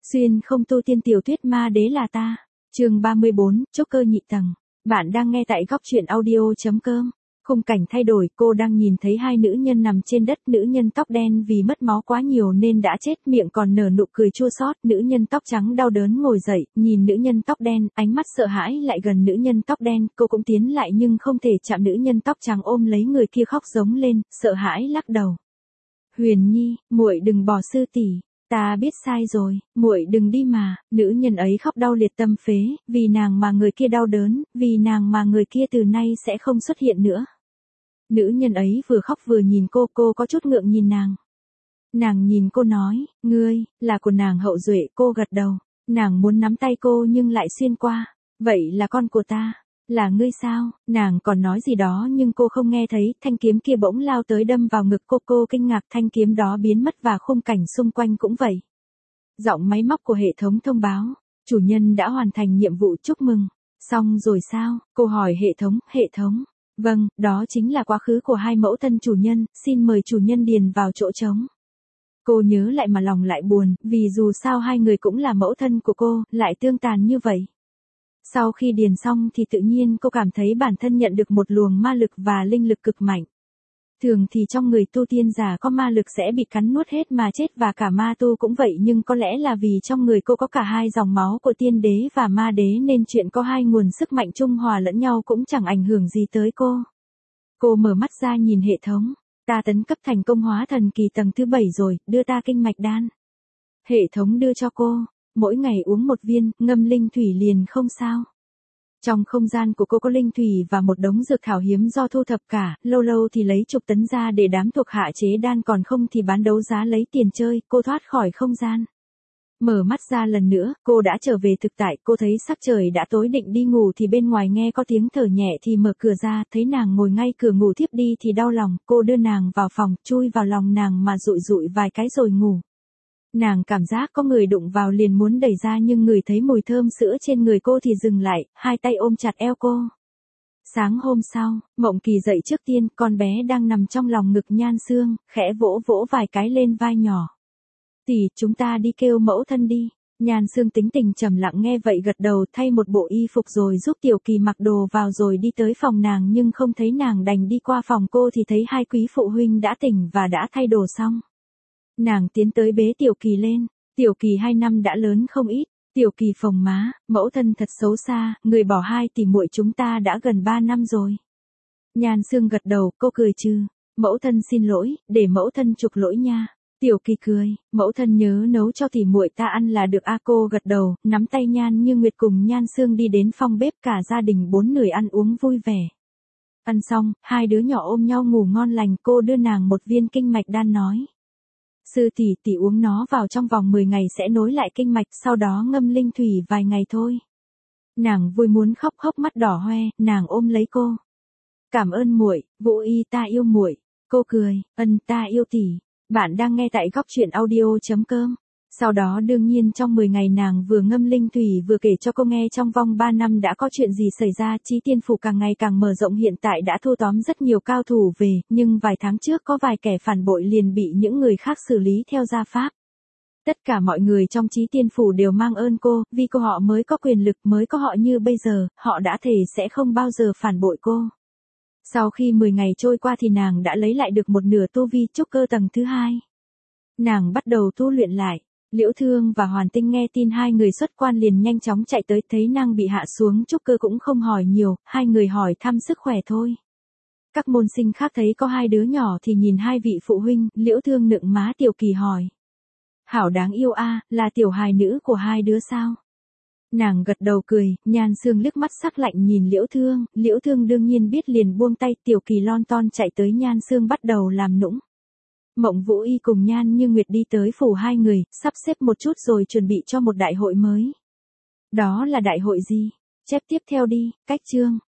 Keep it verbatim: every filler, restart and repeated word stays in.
Xuyên không tu tiên tiểu thuyết ma đế là ta. Chương ba mươi bốn, Trúc cơ nhị tầng. Bạn đang nghe tại góc truyện audio.com. Khung cảnh thay đổi, cô đang nhìn thấy hai nữ nhân nằm trên đất, nữ nhân tóc đen vì mất máu quá nhiều nên đã chết, miệng còn nở nụ cười chua xót, nữ nhân tóc trắng đau đớn ngồi dậy, nhìn nữ nhân tóc đen, ánh mắt sợ hãi lại gần nữ nhân tóc đen, cô cũng tiến lại nhưng không thể chạm nữ nhân tóc trắng, ôm lấy người kia khóc giống lên, sợ hãi lắc đầu. Huyền Nhi, muội đừng bỏ sư tỷ. Ta biết sai rồi, muội đừng đi mà. Nữ nhân ấy khóc đau liệt tâm phế, vì nàng mà người kia đau đớn, vì nàng mà người kia từ nay sẽ không xuất hiện nữa. Nữ nhân ấy vừa khóc vừa nhìn cô, cô có chút ngượng nhìn nàng. Nàng nhìn cô nói, ngươi, là của nàng Hậu Duệ, cô gật đầu. Nàng muốn nắm tay cô nhưng lại xuyên qua. Vậy là con của ta. Là ngươi sao? Nàng còn nói gì đó nhưng cô không nghe thấy, thanh kiếm kia bỗng lao tới đâm vào ngực cô, cô kinh ngạc, thanh kiếm đó biến mất và khung cảnh xung quanh cũng vậy. Giọng máy móc của hệ thống thông báo, chủ nhân đã hoàn thành nhiệm vụ, chúc mừng. Xong rồi sao? Cô hỏi hệ thống, hệ thống. Vâng, đó chính là quá khứ của hai mẫu thân chủ nhân, xin mời chủ nhân điền vào chỗ trống. Cô nhớ lại mà lòng lại buồn, vì dù sao hai người cũng là mẫu thân của cô, lại tương tàn như vậy. Sau khi điền xong thì tự nhiên cô cảm thấy bản thân nhận được một luồng ma lực và linh lực cực mạnh. Thường thì trong người tu tiên giả có ma lực sẽ bị cắn nuốt hết mà chết, và cả ma tu cũng vậy, nhưng có lẽ là vì trong người cô có cả hai dòng máu của tiên đế và ma đế nên chuyện có hai nguồn sức mạnh trung hòa lẫn nhau cũng chẳng ảnh hưởng gì tới cô. Cô mở mắt ra nhìn hệ thống, ta tấn cấp thành công hóa thần kỳ tầng thứ bảy rồi, đưa ta kinh mạch đan. Hệ thống đưa cho cô. Mỗi ngày uống một viên, ngâm linh thủy liền không sao. Trong không gian của cô có linh thủy và một đống dược thảo hiếm do thu thập cả, lâu lâu thì lấy chục tấn ra để đám thuộc hạ chế đan, còn không thì bán đấu giá lấy tiền chơi, cô thoát khỏi không gian. Mở mắt ra lần nữa, cô đã trở về thực tại, cô thấy sắc trời đã tối định đi ngủ thì bên ngoài nghe có tiếng thở nhẹ thì mở cửa ra, thấy nàng ngồi ngay cửa ngủ thiếp đi thì đau lòng, cô đưa nàng vào phòng, chui vào lòng nàng mà dụi dụi vài cái rồi ngủ. Nàng cảm giác có người đụng vào liền muốn đẩy ra nhưng ngửi thấy mùi thơm sữa trên người cô thì dừng lại, hai tay ôm chặt eo cô. Sáng hôm sau, Mộng Kỳ dậy trước tiên, con bé đang nằm trong lòng ngực Nhan Sương, khẽ vỗ vỗ vài cái lên vai nhỏ. Tỷ, chúng ta đi kêu mẫu thân đi. Nhan Sương tính tình trầm lặng nghe vậy gật đầu, thay một bộ y phục rồi giúp Tiểu Kỳ mặc đồ vào rồi đi tới phòng nàng, nhưng không thấy nàng đành đi qua phòng cô thì thấy hai quý phụ huynh đã tỉnh và đã thay đồ xong. Nàng tiến tới bế Tiểu Kỳ lên, Tiểu Kỳ hai năm đã lớn không ít, Tiểu Kỳ phồng má, mẫu thân thật xấu xa, người bỏ hai tỷ muội chúng ta đã gần ba năm rồi. Nhan Sương gật đầu, cô cười trừ, mẫu thân xin lỗi, để mẫu thân chuộc lỗi nha. Tiểu Kỳ cười, mẫu thân nhớ nấu cho tỷ muội ta ăn là được a. Cô gật đầu, nắm tay Nhan Như Nguyệt cùng Nhan Sương đi đến phòng bếp, cả gia đình bốn người ăn uống vui vẻ. Ăn xong, hai đứa nhỏ ôm nhau ngủ ngon lành, cô đưa nàng một viên kinh mạch đan nói. Sư tỷ, tỷ uống nó vào trong vòng mười ngày sẽ nối lại kinh mạch, sau đó ngâm linh thủy vài ngày thôi. Nàng vui muốn khóc, hốc mắt đỏ hoe, nàng ôm lấy cô. Cảm ơn muội, Vũ Y, ta yêu muội. Cô cười, ân, ta yêu tỷ. Bạn đang nghe tại góc truyện audio.com. Sau đó đương nhiên trong mười ngày nàng vừa ngâm linh thủy vừa kể cho cô nghe trong vòng ba năm đã có chuyện gì xảy ra. Chí Tiên Phủ càng ngày càng mở rộng, hiện tại đã thu tóm rất nhiều cao thủ về, nhưng vài tháng trước có vài kẻ phản bội liền bị những người khác xử lý theo gia pháp. Tất cả mọi người trong Chí Tiên Phủ đều mang ơn cô, vì cô họ mới có quyền lực, mới có họ như bây giờ, họ đã thề sẽ không bao giờ phản bội cô. Sau khi mười ngày trôi qua thì nàng đã lấy lại được một nửa tu vi trúc cơ tầng thứ hai. Nàng bắt đầu tu luyện lại. Liễu Thương và Hoàn Tinh nghe tin hai người xuất quan liền nhanh chóng chạy tới, thấy nàng bị hạ xuống trúc cơ cũng không hỏi nhiều, hai người hỏi thăm sức khỏe thôi. Các môn sinh khác thấy có hai đứa nhỏ thì nhìn hai vị phụ huynh, Liễu Thương nựng má Tiểu Kỳ hỏi. Hảo đáng yêu a, là tiểu hài nữ của hai đứa sao? Nàng gật đầu cười, Nhan Sương liếc mắt sắc lạnh nhìn Liễu Thương, Liễu Thương đương nhiên biết liền buông tay, Tiểu Kỳ lon ton chạy tới Nhan Sương bắt đầu làm nũng. Mộng Vũ Y cùng Nhan Như Nguyệt đi tới phủ hai người, sắp xếp một chút rồi chuẩn bị cho một đại hội mới. Đó là đại hội gì? Chép tiếp theo đi, cách chương.